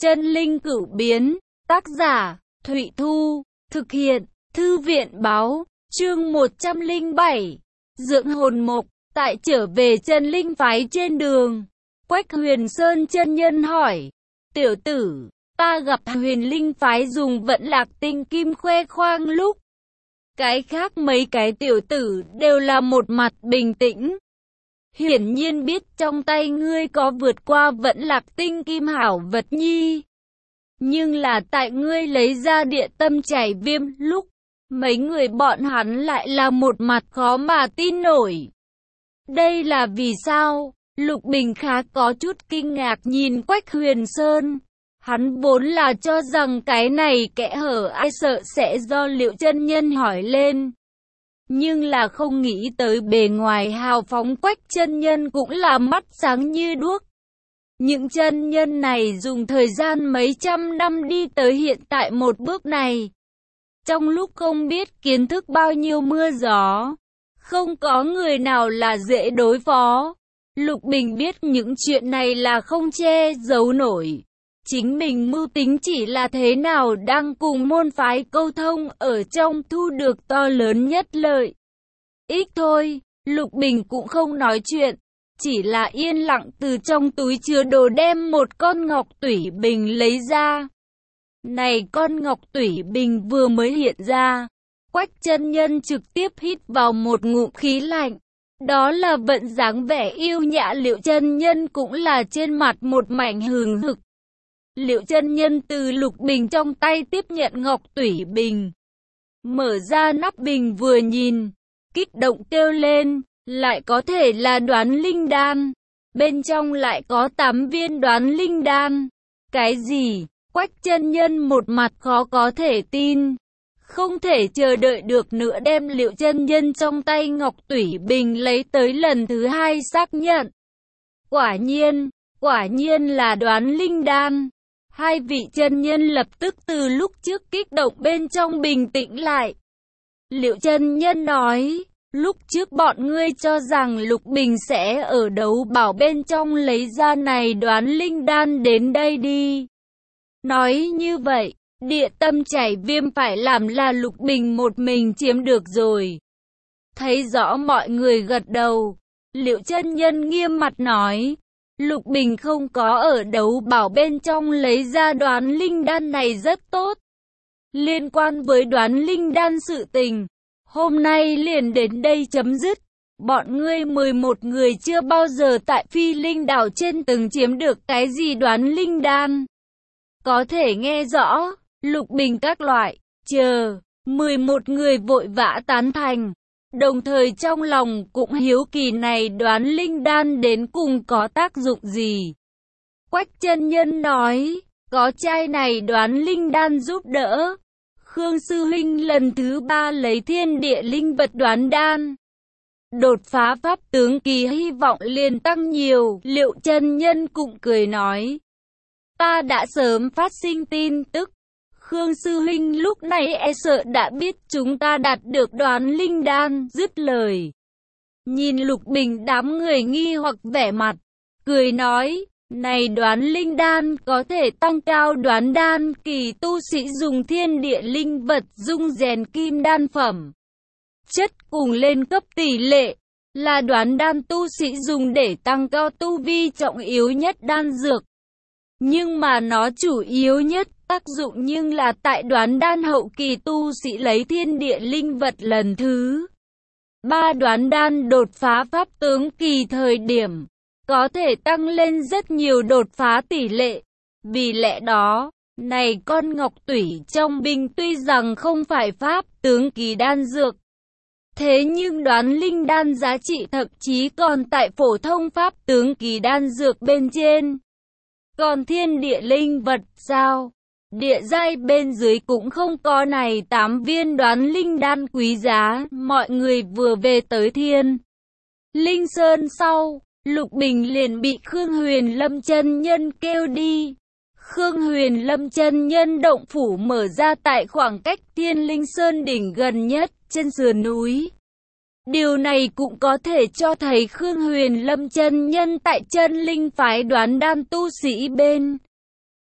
Chân linh cửu biến, tác giả, Thụy Thu, thực hiện, Thư viện báo, chương 107, dưỡng hồn mộc, tại trở về chân linh phái trên đường. Quách Huyền Sơn chân nhân hỏi, tiểu tử, ta gặp huyền linh phái dùng vận lạc tinh kim khoe khoang lúc. Cái khác mấy cái tiểu tử đều là một mặt bình tĩnh. Hiển nhiên biết trong tay ngươi có vượt qua vận lạc tinh kim hảo vật nhi. Nhưng là tại ngươi lấy ra địa tâm chảy viêm lúc, mấy người bọn hắn lại là một mặt khó mà tin nổi. Đây là vì sao? Lục Bình khá có chút kinh ngạc nhìn Quách Huyền Sơn. Hắn vốn là cho rằng cái này kẽ hở ai sợ sẽ do Liệu chân nhân hỏi lên. Nhưng là không nghĩ tới bề ngoài hào phóng Quách chân nhân cũng là mắt sáng như đuốc. Những chân nhân này dùng thời gian mấy trăm năm đi tới hiện tại một bước này. Trong lúc không biết kiến thức bao nhiêu mưa gió, không có người nào là dễ đối phó. Lục Bình biết những chuyện này là không che giấu nổi. Chính mình mưu tính chỉ là thế nào đang cùng môn phái câu thông ở trong thu được to lớn nhất lợi. Ít thôi, Lục Bình cũng không nói chuyện, chỉ là yên lặng từ trong túi chứa đồ đem một con ngọc tủy bình lấy ra. Này con ngọc tủy bình vừa mới hiện ra, Quách chân nhân trực tiếp hít vào một ngụm khí lạnh. Đó là vận dáng vẻ yêu nhã Liệu chân nhân cũng là trên mặt một mảnh hừng hực. Liệu chân nhân từ Lục Bình trong tay tiếp nhận ngọc tủy bình. Mở ra nắp bình vừa nhìn, kích động kêu lên, lại có thể là đoán linh đan. Bên trong lại có 8 viên đoán linh đan. Cái gì? Quách chân nhân một mặt khó có thể tin. Không thể chờ đợi được nữa đem Liệu chân nhân trong tay ngọc tủy bình lấy tới lần thứ hai xác nhận. Quả nhiên là đoán linh đan. Hai vị chân nhân lập tức từ lúc trước kích động bên trong bình tĩnh lại. Liệu chân nhân nói, lúc trước bọn ngươi cho rằng Lục Bình sẽ ở đấu bảo bên trong lấy ra này đoán linh đan đến đây đi. Nói như vậy, địa tâm chảy viêm phải làm là Lục Bình một mình chiếm được rồi. Thấy rõ mọi người gật đầu, Liệu chân nhân nghiêm mặt nói, Lục Bình không có ở đấu bảo bên trong lấy ra đoán linh đan này rất tốt. Liên quan với đoán linh đan sự tình, hôm nay liền đến đây chấm dứt. Bọn ngươi 11 người chưa bao giờ tại Phi Linh đảo trên từng chiếm được cái gì đoán linh đan. Có thể nghe rõ, Lục Bình các loại, 11 người vội vã tán thành. Đồng thời trong lòng cũng hiếu kỳ này đoán linh đan đến cùng có tác dụng gì. Quách chân nhân nói, có chai này đoán linh đan giúp đỡ. Khương sư huynh lần thứ 3 lấy thiên địa linh vật đoán đan. Đột phá pháp tướng kỳ hy vọng liền tăng nhiều. Liệu chân nhân cũng cười nói, ta đã sớm phát sinh tin tức. Khương sư huynh lúc này e sợ đã biết chúng ta đạt được đoán linh đan. Dứt lời, nhìn Lục Bình đám người nghi hoặc vẻ mặt, cười nói, này đoán linh đan có thể tăng cao đoán đan kỳ tu sĩ dùng thiên địa linh vật dung rèn kim đan phẩm chất cùng lên cấp tỷ lệ, là đoán đan tu sĩ dùng để tăng cao tu vi trọng yếu nhất đan dược. Nhưng mà nó chủ yếu nhất tác dụng nhưng là tại đoán đan hậu kỳ tu sĩ lấy thiên địa linh vật lần thứ 3 đoán đan đột phá pháp tướng kỳ thời điểm, có thể tăng lên rất nhiều đột phá tỷ lệ. Vì lẽ đó, này con ngọc tủy trong bình tuy rằng không phải pháp tướng kỳ đan dược, thế nhưng đoán linh đan giá trị thậm chí còn tại phổ thông pháp tướng kỳ đan dược bên trên. Còn thiên địa linh vật sao? Địa giai bên dưới cũng không có này 8 viên đoán linh đan quý giá. Mọi người vừa về tới Thiên Linh Sơn sau, Lục Bình liền bị Khương Huyền Lâm chân nhân kêu đi. Khương Huyền Lâm chân nhân động phủ mở ra tại khoảng cách Thiên Linh Sơn đỉnh gần nhất trên sườn núi. Điều này cũng có thể cho thấy Khương Huyền Lâm chân nhân tại chân linh phái đoán đan tu sĩ bên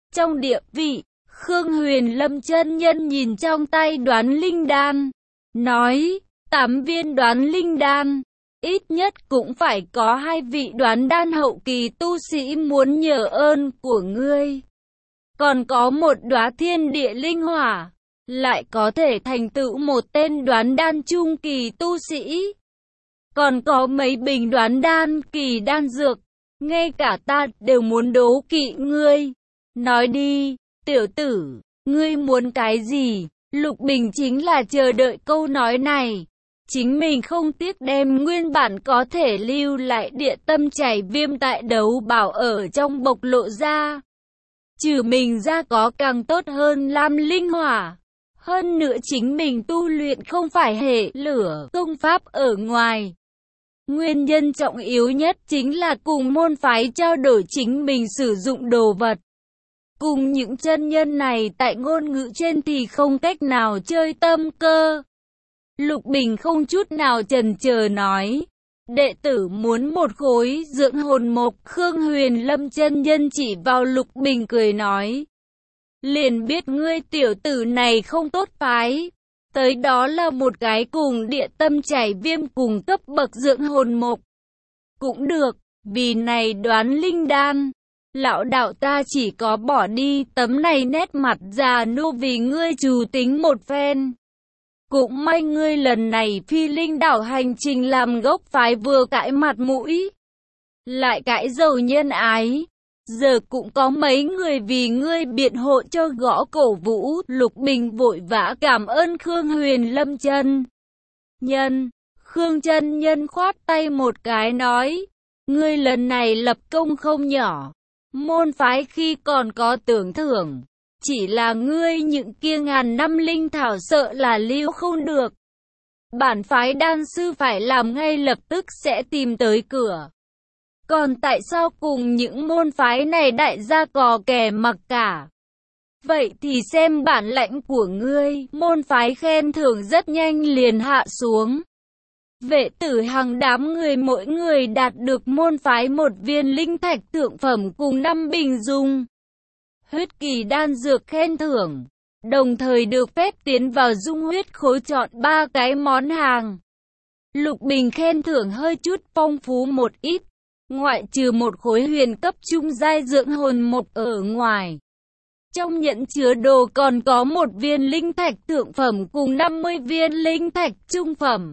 Trong địa vị, Khương Huyền Lâm chân nhân nhìn trong tay Đoán Linh Đan, nói, 8 viên Đoán Linh Đan, ít nhất cũng phải có 2 vị Đoán Đan hậu kỳ tu sĩ muốn nhờ ơn của ngươi. Còn có một đóa Thiên Địa Linh Hỏa, lại có thể thành tựu một tên Đoán Đan trung kỳ tu sĩ. Còn có mấy bình Đoán Đan kỳ đan dược, ngay cả ta đều muốn đố kỵ ngươi. Nói đi, tiểu tử, ngươi muốn cái gì? Lục Bình chính là chờ đợi câu nói này. Chính mình không tiếc đem nguyên bản có thể lưu lại địa tâm chảy viêm tại đấu bảo ở trong bộc lộ ra. Trừ mình ra có càng tốt hơn Lam Linh Hỏa. Hơn nữa chính mình tu luyện không phải hệ lửa công pháp ở ngoài. Nguyên nhân trọng yếu nhất chính là cùng môn phái trao đổi chính mình sử dụng đồ vật. Cùng những chân nhân này tại ngôn ngữ trên thì không cách nào chơi tâm cơ. Lục Bình không chút nào chần chờ nói, đệ tử muốn một khối dưỡng hồn mộc. Khương Huyền Lâm chân nhân chỉ vào Lục Bình cười nói, liền biết ngươi tiểu tử này không tốt phái. Tới đó là một cái cùng địa tâm chảy viêm cùng cấp bậc dưỡng hồn mộc. Cũng được, vì này Đoán Linh Đan, lão đạo ta chỉ có bỏ đi tấm này nét mặt già nua vì ngươi trù tính một phen. Cũng may ngươi lần này phi linh đảo hành trình làm gốc phái vừa cãi mặt mũi, lại cãi giàu nhân ái. Giờ cũng có mấy người vì ngươi biện hộ cho gõ cổ vũ. Lục Bình vội vã cảm ơn Khương Huyền Lâm chân nhân. Khương chân nhân khoát tay một cái nói, ngươi lần này lập công không nhỏ. Môn phái khi còn có tưởng thưởng, chỉ là ngươi những kia ngàn năm linh thảo sợ là lưu không được. Bản phái đan sư phải làm ngay lập tức sẽ tìm tới cửa. Còn tại sao cùng những môn phái này đại gia cò kè mặc cả? Vậy thì xem bản lãnh của ngươi. Môn phái khen thưởng rất nhanh liền hạ xuống. Vệ tử Hằng đám người mỗi người đạt được môn phái một viên linh thạch thượng phẩm cùng 5 bình dung huyết kỳ đan dược khen thưởng, đồng thời được phép tiến vào dung huyết khối chọn 3 cái món hàng. Lục Bình khen thưởng hơi chút phong phú một ít, ngoại trừ một khối huyền cấp trung giai dưỡng hồn mộc ở ngoài. Trong nhẫn chứa đồ còn có một viên linh thạch thượng phẩm cùng 50 viên linh thạch trung phẩm.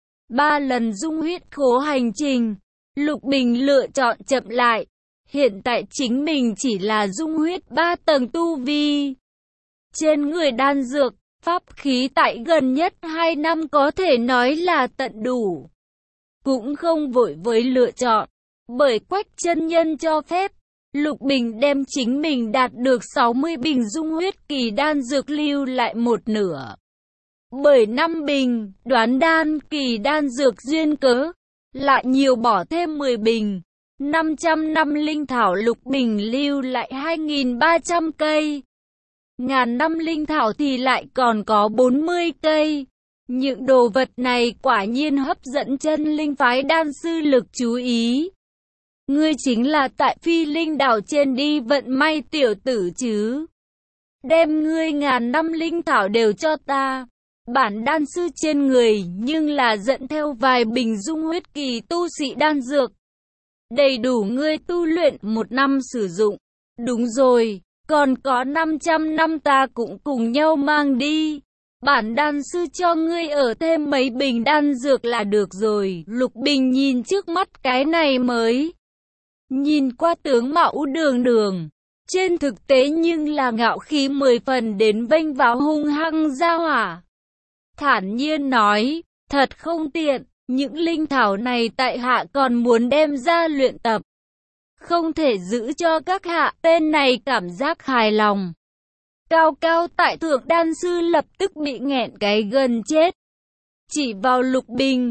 3 lần dung huyết khố hành trình, Lục Bình lựa chọn chậm lại. Hiện tại chính mình chỉ là dung huyết 3 tầng tu vi. Trên người đan dược, pháp khí tại gần nhất 2 năm có thể nói là tận đủ. Cũng không vội với lựa chọn, bởi Quách chân nhân cho phép. Lục Bình đem chính mình đạt được 60 bình dung huyết kỳ đan dược lưu lại một nửa. Bởi 5 bình Đoán Đan kỳ đan dược duyên cớ, lại nhiều bỏ thêm 10 bình. 500 năm linh thảo. Lục Bình lưu lại 2.300 cây. Ngàn năm linh thảo thì lại còn có 40 cây. Những đồ vật này quả nhiên hấp dẫn chân linh phái đan sư lực chú ý. Ngươi chính là tại phi linh đảo trên đi vận may tiểu tử chứ? Đem ngươi ngàn năm linh thảo đều cho ta. Bản đan sư trên người nhưng là dẫn theo vài bình dung huyết kỳ tu sĩ đan dược. Đầy đủ ngươi tu luyện 1 năm sử dụng. Đúng rồi, còn có 500 năm ta cũng cùng nhau mang đi. Bản đan sư cho ngươi ở thêm mấy bình đan dược là được rồi. Lục Bình nhìn trước mắt cái này mới. Nhìn qua tướng mạo đường đường. Trên thực tế nhưng là ngạo khí 10 phần đến vênh vào hung hăng ra hỏa. Thản nhiên nói, thật không tiện. Những linh thảo này tại hạ còn muốn đem ra luyện tập. Không thể giữ cho các hạ. Tên này cảm giác hài lòng. Cao cao tại thượng đan sư lập tức bị nghẹn cái gần chết. Chỉ vào Lục Bình,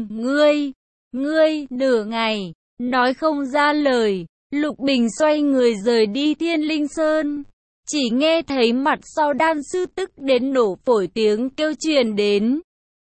ngươi, nửa ngày, nói không ra lời. Lục Bình xoay người rời đi Thiên Linh Sơn. Chỉ nghe thấy mặt sau đan sư tức đến nổ phổi tiếng kêu truyền đến.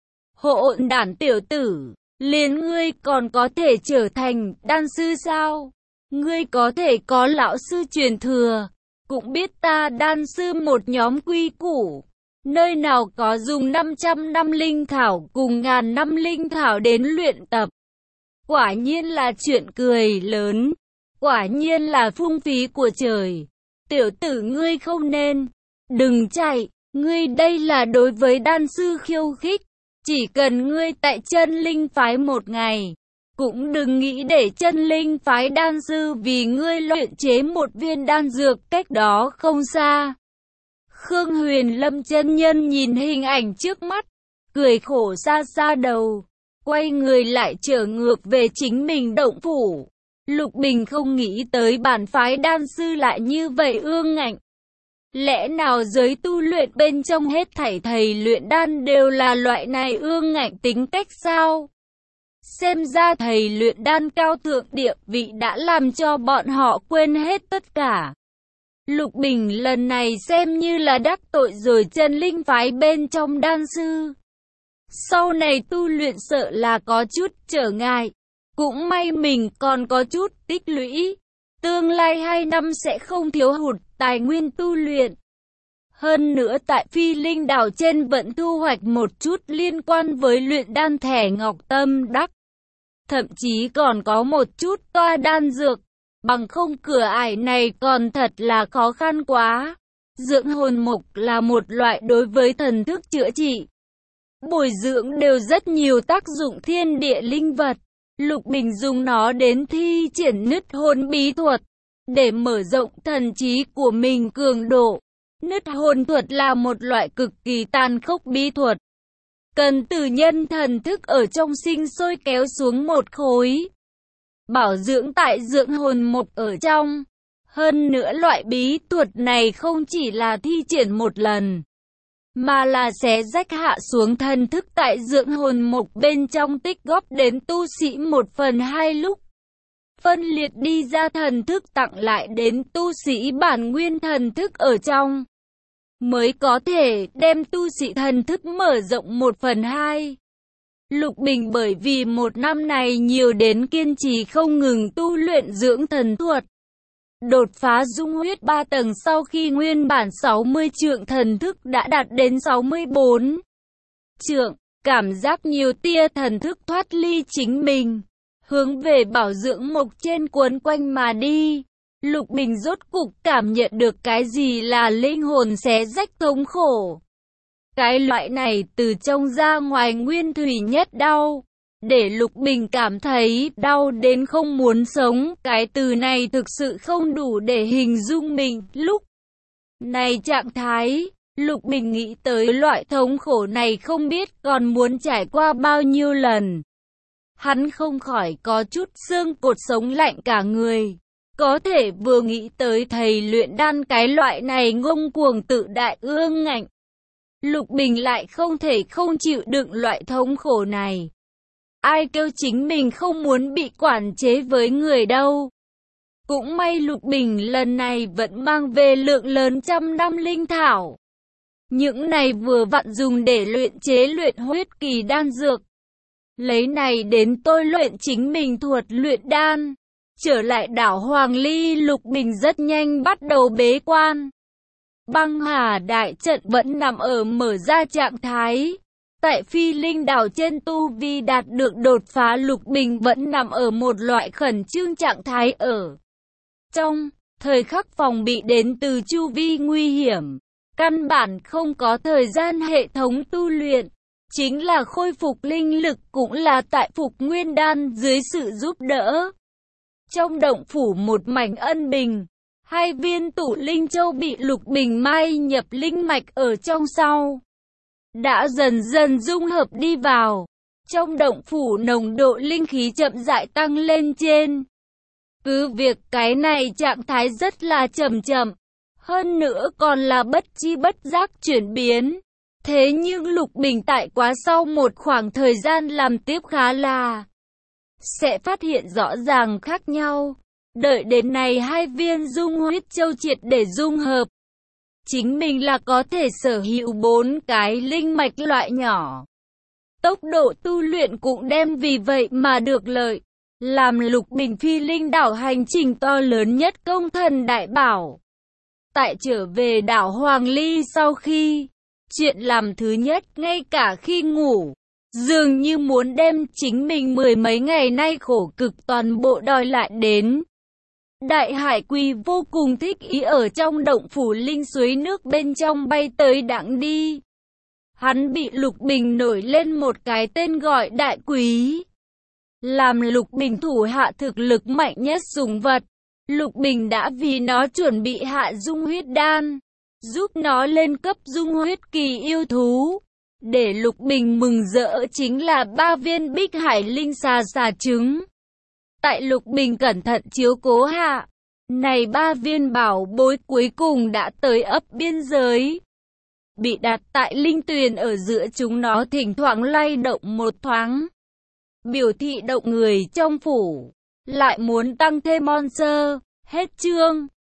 Hỗn đản tiểu tử, liền ngươi còn có thể trở thành đan sư sao? Ngươi có thể có lão sư truyền thừa, Cũng biết ta đan sư một nhóm quy củ. Nơi nào có dùng 500 năm linh thảo cùng ngàn năm linh thảo đến luyện tập. Quả nhiên là chuyện cười lớn. Quả nhiên là phung phí của trời. Tiểu tử ngươi không nên. Đừng chạy. Ngươi đây là đối với đan sư khiêu khích. Chỉ cần ngươi tại chân linh phái một ngày. Cũng đừng nghĩ để chân linh phái đan sư vì ngươi luyện chế một viên đan dược cách đó không xa. Khương Huyền Lâm chân nhân nhìn hình ảnh trước mắt, cười khổ xa xa đầu, quay người lại trở ngược về chính mình động phủ. Lục Bình không nghĩ tới bản phái đan sư lại như vậy ương ngạnh. Lẽ nào giới tu luyện bên trong hết thảy thầy luyện đan đều là loại này ương ngạnh tính cách sao? Xem ra thầy luyện đan cao thượng địa vị đã làm cho bọn họ quên hết tất cả. Lục Bình lần này xem như là đắc tội rồi chân linh phái bên trong đan sư. Sau này tu luyện sợ là có chút trở ngại. Cũng may mình còn có chút tích lũy. Tương lai 2 năm sẽ không thiếu hụt tài nguyên tu luyện. Hơn nữa tại Phi Linh đảo trên vẫn thu hoạch một chút liên quan với luyện đan thẻ ngọc tâm đắc. Thậm chí còn có một chút toa đan dược. Bằng không cửa ải này còn thật là khó khăn quá. Dưỡng hồn mục là một loại đối với thần thức chữa trị, bồi dưỡng đều rất nhiều tác dụng thiên địa linh vật. Lục Bình dùng nó đến thi triển nứt hồn bí thuật, để mở rộng thần trí của mình cường độ. Nứt hồn thuật là một loại cực kỳ tàn khốc bí thuật. Cần từ nhân thần thức ở trong sinh sôi kéo xuống một khối. Bảo dưỡng tại dưỡng hồn mục ở trong. Hơn nữa loại bí thuật này không chỉ là thi triển một lần, mà là xé rách hạ xuống thần thức tại dưỡng hồn mục bên trong tích góp đến tu sĩ 1/2 lúc. Phân liệt đi ra thần thức tặng lại đến tu sĩ bản nguyên thần thức ở trong. Mới có thể đem tu sĩ thần thức mở rộng 1/2. Lục Bình bởi vì một năm này nhiều đến kiên trì không ngừng tu luyện dưỡng thần thuật. Đột phá dung huyết 3 tầng sau khi nguyên bản 60 trượng thần thức đã đạt đến 64 trượng, cảm giác nhiều tia thần thức thoát ly chính mình, hướng về bảo dưỡng mục trên cuốn quanh mà đi. Lục Bình rốt cục cảm nhận được cái gì là linh hồn xé rách thống khổ. Cái loại này từ trong ra ngoài nguyên thủy nhất đau, để Lục Bình cảm thấy đau đến không muốn sống. Cái từ này thực sự không đủ để hình dung mình lúc này trạng thái. Lục Bình nghĩ tới loại thống khổ này không biết còn muốn trải qua bao nhiêu lần. Hắn không khỏi có chút xương cột sống lạnh cả người. Có thể vừa nghĩ tới thầy luyện đan cái loại này ngông cuồng tự đại ương ngạnh, Lục Bình lại không thể không chịu đựng loại thống khổ này. Ai kêu chính mình không muốn bị quản chế với người đâu. Cũng may Lục Bình lần này vẫn mang về lượng lớn trăm năm linh thảo. Những này vừa vặn dùng để luyện chế luyện huyết kỳ đan dược. Lấy này đến tôi luyện chính mình thuật luyện đan. Trở lại đảo Hoàng Ly, Lục Bình rất nhanh bắt đầu bế quan. Băng Hà đại trận vẫn nằm ở mở ra trạng thái. Tại Phi Linh đảo trên tu vi đạt được đột phá, Lục Bình vẫn nằm ở một loại khẩn trương trạng thái ở trong thời khắc phòng bị đến từ chu vi nguy hiểm. Căn bản không có thời gian hệ thống tu luyện, chính là khôi phục linh lực cũng là tại phục nguyên đan dưới sự giúp đỡ. Trong động phủ một mảnh ân bình, 2 viên tụ linh châu bị Lục Bình mai nhập linh mạch ở trong sau, đã dần dần dung hợp đi vào. Trong động phủ nồng độ linh khí chậm rãi tăng lên trên. Cứ việc cái này trạng thái rất là chậm chậm, hơn nữa còn là bất chi bất giác chuyển biến. Thế nhưng Lục Bình tại quá sau một khoảng thời gian làm tiếp khá là sẽ phát hiện rõ ràng khác nhau. Đợi đến này 2 viên dung huyết châu triệt để dung hợp, chính mình là có thể sở hữu 4 cái linh mạch loại nhỏ. Tốc độ tu luyện cũng đem vì vậy mà được lợi, làm Lục Bình Phi Linh đảo hành trình to lớn nhất công thần đại bảo. Tại trở về đảo Hoàng Ly sau khi, chuyện làm thứ nhất ngay cả khi ngủ, dường như muốn đem chính mình mười mấy ngày nay khổ cực toàn bộ đòi lại đến. Đại Hải Quỳ vô cùng thích ý ở trong động phủ linh suối nước bên trong bay tới đãng đi. Hắn bị Lục Bình nổi lên một cái tên gọi Đại Quý. Làm Lục Bình thủ hạ thực lực mạnh nhất sủng vật, Lục Bình đã vì nó chuẩn bị hạ dung huyết đan, giúp nó lên cấp dung huyết kỳ yêu thú. Để Lục Bình mừng rỡ chính là 3 viên Bích Hải linh xà trứng. Tại Lục Bình cẩn thận chiếu cố hạ, này 3 viên bảo bối cuối cùng đã tới ấp biên giới. Bị đặt tại linh tuyền ở giữa chúng nó thỉnh thoảng lay động một thoáng, biểu thị động người trong phủ lại muốn tăng thêm monster. Hết chương.